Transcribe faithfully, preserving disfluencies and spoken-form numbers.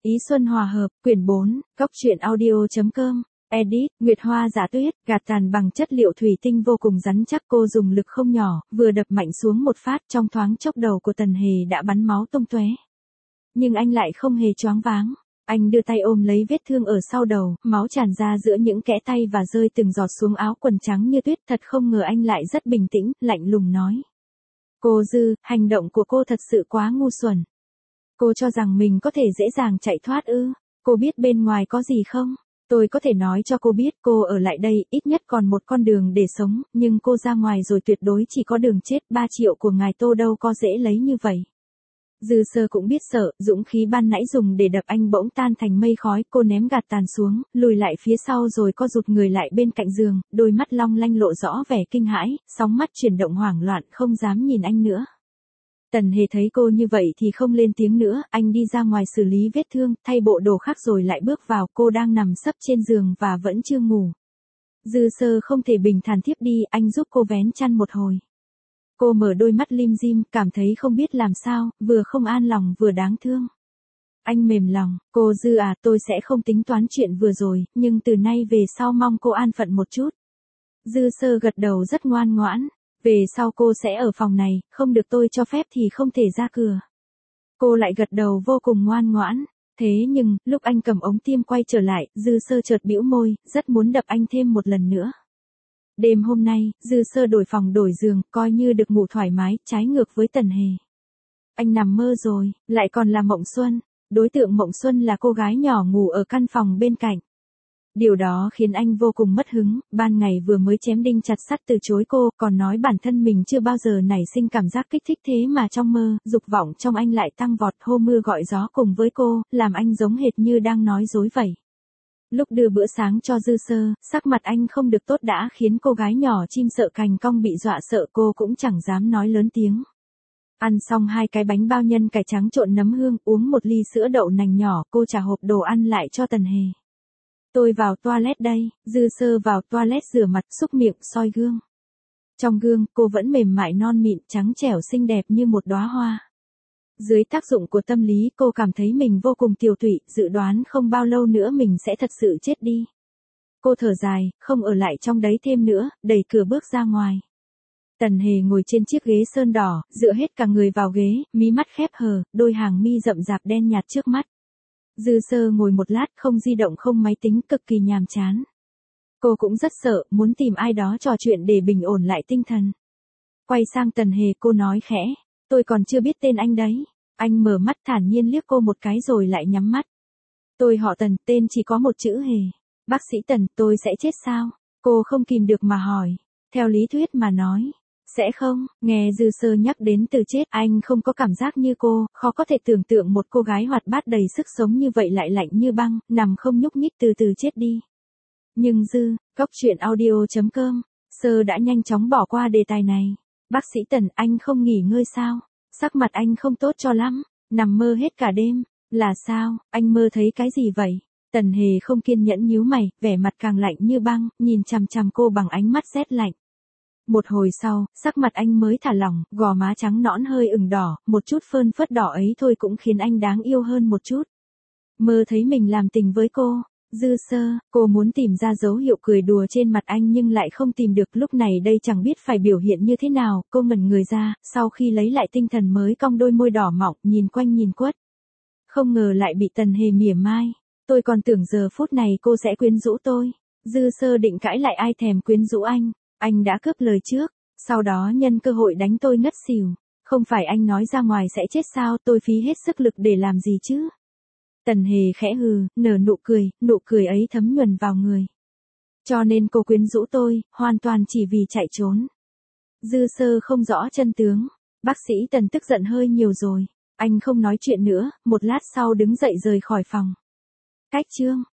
Ý Xuân Hòa Hợp, quyển bốn, góc truyện audio.com, edit, Nguyệt Hoa Giả Tuyết, gạt tàn bằng chất liệu thủy tinh vô cùng rắn chắc, cô dùng lực không nhỏ, vừa đập mạnh xuống một phát, trong thoáng chốc đầu của Tần Hề đã bắn máu tung tóe. Nhưng anh lại không hề choáng váng. Anh đưa tay ôm lấy vết thương ở sau đầu, máu tràn ra giữa những kẽ tay và rơi từng giọt xuống áo quần trắng như tuyết. Thật không ngờ anh lại rất bình tĩnh, lạnh lùng nói. Cô Dư, hành động của cô thật sự quá ngu xuẩn. Cô cho rằng mình có thể dễ dàng chạy thoát ư? Cô biết bên ngoài có gì không? Tôi có thể nói cho cô biết, cô ở lại đây, ít nhất còn một con đường để sống, nhưng cô ra ngoài rồi tuyệt đối chỉ có đường chết. Ba triệu của ngài Tô đâu có dễ lấy như vậy. Dư Sơ cũng biết sợ, dũng khí ban nãy dùng để đập anh bỗng tan thành mây khói, cô ném gạt tàn xuống, lùi lại phía sau rồi co rụt người lại bên cạnh giường, đôi mắt long lanh lộ rõ vẻ kinh hãi, sóng mắt chuyển động hoảng loạn, không dám nhìn anh nữa. Tần Hề thấy cô như vậy thì không lên tiếng nữa, anh đi ra ngoài xử lý vết thương, thay bộ đồ khác rồi lại bước vào, cô đang nằm sấp trên giường và vẫn chưa ngủ. Dư Sơ không thể bình thản thiếp đi, anh giúp cô vén chăn một hồi. Cô mở đôi mắt lim dim, cảm thấy không biết làm sao, vừa không an lòng vừa đáng thương. Anh mềm lòng, cô Dư à, tôi sẽ không tính toán chuyện vừa rồi, nhưng từ nay về sau mong cô an phận một chút. Dư Sơ gật đầu rất ngoan ngoãn, về sau cô sẽ ở phòng này, không được tôi cho phép thì không thể ra cửa. Cô lại gật đầu vô cùng ngoan ngoãn, thế nhưng, lúc anh cầm ống tiêm quay trở lại, Dư Sơ chợt bĩu môi, rất muốn đập anh thêm một lần nữa. Đêm hôm nay, Dư Sơ đổi phòng đổi giường, coi như được ngủ thoải mái, trái ngược với Tần Hề. Anh nằm mơ rồi, lại còn là Mộng Xuân. Đối tượng Mộng Xuân là cô gái nhỏ ngủ ở căn phòng bên cạnh. Điều đó khiến anh vô cùng mất hứng, ban ngày vừa mới chém đinh chặt sắt từ chối cô, còn nói bản thân mình chưa bao giờ nảy sinh cảm giác kích thích, thế mà trong mơ, dục vọng trong anh lại tăng vọt, hô mưa gọi gió cùng với cô, làm anh giống hệt như đang nói dối vậy. Lúc đưa bữa sáng cho Dư Sơ, sắc mặt anh không được tốt đã khiến cô gái nhỏ chim sợ cành cong bị dọa sợ, cô cũng chẳng dám nói lớn tiếng. Ăn xong hai cái bánh bao nhân cải trắng trộn nấm hương, uống một ly sữa đậu nành nhỏ, cô trả hộp đồ ăn lại cho Tần Hề. Tôi vào toilet đây. Dư Sơ vào toilet rửa mặt, xúc miệng, soi gương. Trong gương, cô vẫn mềm mại non mịn, trắng trẻo xinh đẹp như một đóa hoa. Dưới tác dụng của tâm lý, cô cảm thấy mình vô cùng tiều tụy, dự đoán không bao lâu nữa mình sẽ thật sự chết đi. Cô thở dài, không ở lại trong đấy thêm nữa, đẩy cửa bước ra ngoài. Tần Hề ngồi trên chiếc ghế sơn đỏ, dựa hết cả người vào ghế, mí mắt khép hờ, đôi hàng mi rậm rạp đen nhạt trước mắt. Dư Sơ ngồi một lát, không di động không máy tính, cực kỳ nhàm chán. Cô cũng rất sợ, muốn tìm ai đó trò chuyện để bình ổn lại tinh thần. Quay sang Tần Hề, cô nói khẽ, tôi còn chưa biết tên anh đấy. Anh mở mắt thản nhiên liếc cô một cái rồi lại nhắm mắt. Tôi họ Tần, tên chỉ có một chữ Hề. Bác sĩ Tần, tôi sẽ chết sao? Cô không kìm được mà hỏi. Theo lý thuyết mà nói, sẽ không. Nghe Dư Sơ nhắc đến từ chết, anh không có cảm giác như cô, khó có thể tưởng tượng một cô gái hoạt bát đầy sức sống như vậy lại lạnh như băng, nằm không nhúc nhích từ từ chết đi. Nhưng Dư, góc truyện audio.com, Sơ đã nhanh chóng bỏ qua đề tài này. Bác sĩ Tần, anh không nghỉ ngơi sao? Sắc mặt anh không tốt cho lắm, nằm mơ hết cả đêm. Là sao, anh mơ thấy cái gì vậy? Tần Hề không kiên nhẫn nhíu mày, vẻ mặt càng lạnh như băng, nhìn chằm chằm cô bằng ánh mắt rét lạnh. Một hồi sau, sắc mặt anh mới thả lỏng, gò má trắng nõn hơi ửng đỏ, một chút phơn phớt đỏ ấy thôi cũng khiến anh đáng yêu hơn một chút. Mơ thấy mình làm tình với cô. Dư Sơ, cô muốn tìm ra dấu hiệu cười đùa trên mặt anh nhưng lại không tìm được, lúc này đây chẳng biết phải biểu hiện như thế nào, cô ngẩn người ra, sau khi lấy lại tinh thần mới cong đôi môi đỏ mọng, nhìn quanh nhìn quất. Không ngờ lại bị Tần Hề mỉa mai, tôi còn tưởng giờ phút này cô sẽ quyến rũ tôi. Dư Sơ định cãi lại, ai thèm quyến rũ anh, anh đã cướp lời trước, sau đó nhân cơ hội đánh tôi ngất xỉu. Không phải anh nói ra ngoài sẽ chết sao, tôi phí hết sức lực để làm gì chứ? Tần Hề khẽ hừ, nở nụ cười, nụ cười ấy thấm nhuần vào người. Cho nên cô quyến rũ tôi, hoàn toàn chỉ vì chạy trốn. Dư Sơ không rõ chân tướng. Bác sĩ Tần tức giận hơi nhiều rồi. Anh không nói chuyện nữa, một lát sau đứng dậy rời khỏi phòng. Cách chương.